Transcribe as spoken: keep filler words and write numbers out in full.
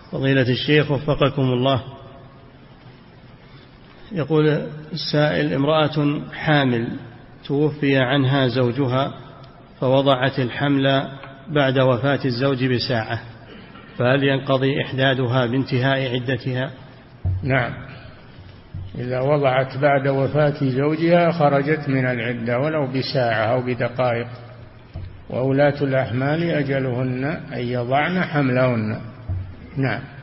فضيلة الشيخ وفقكم الله، يقول السائل: امرأة حامل توفي عنها زوجها فوضعت الحمل بعد وفاة الزوج بساعة، فهل ينقضي إحدادها بانتهاء عدتها؟ نعم، إذا وضعت بعد وفاة زوجها خرجت من العدة ولو بساعة أو بدقائق، وأولاة الأحمال أجلهن أن يضعن حملهن. نعم.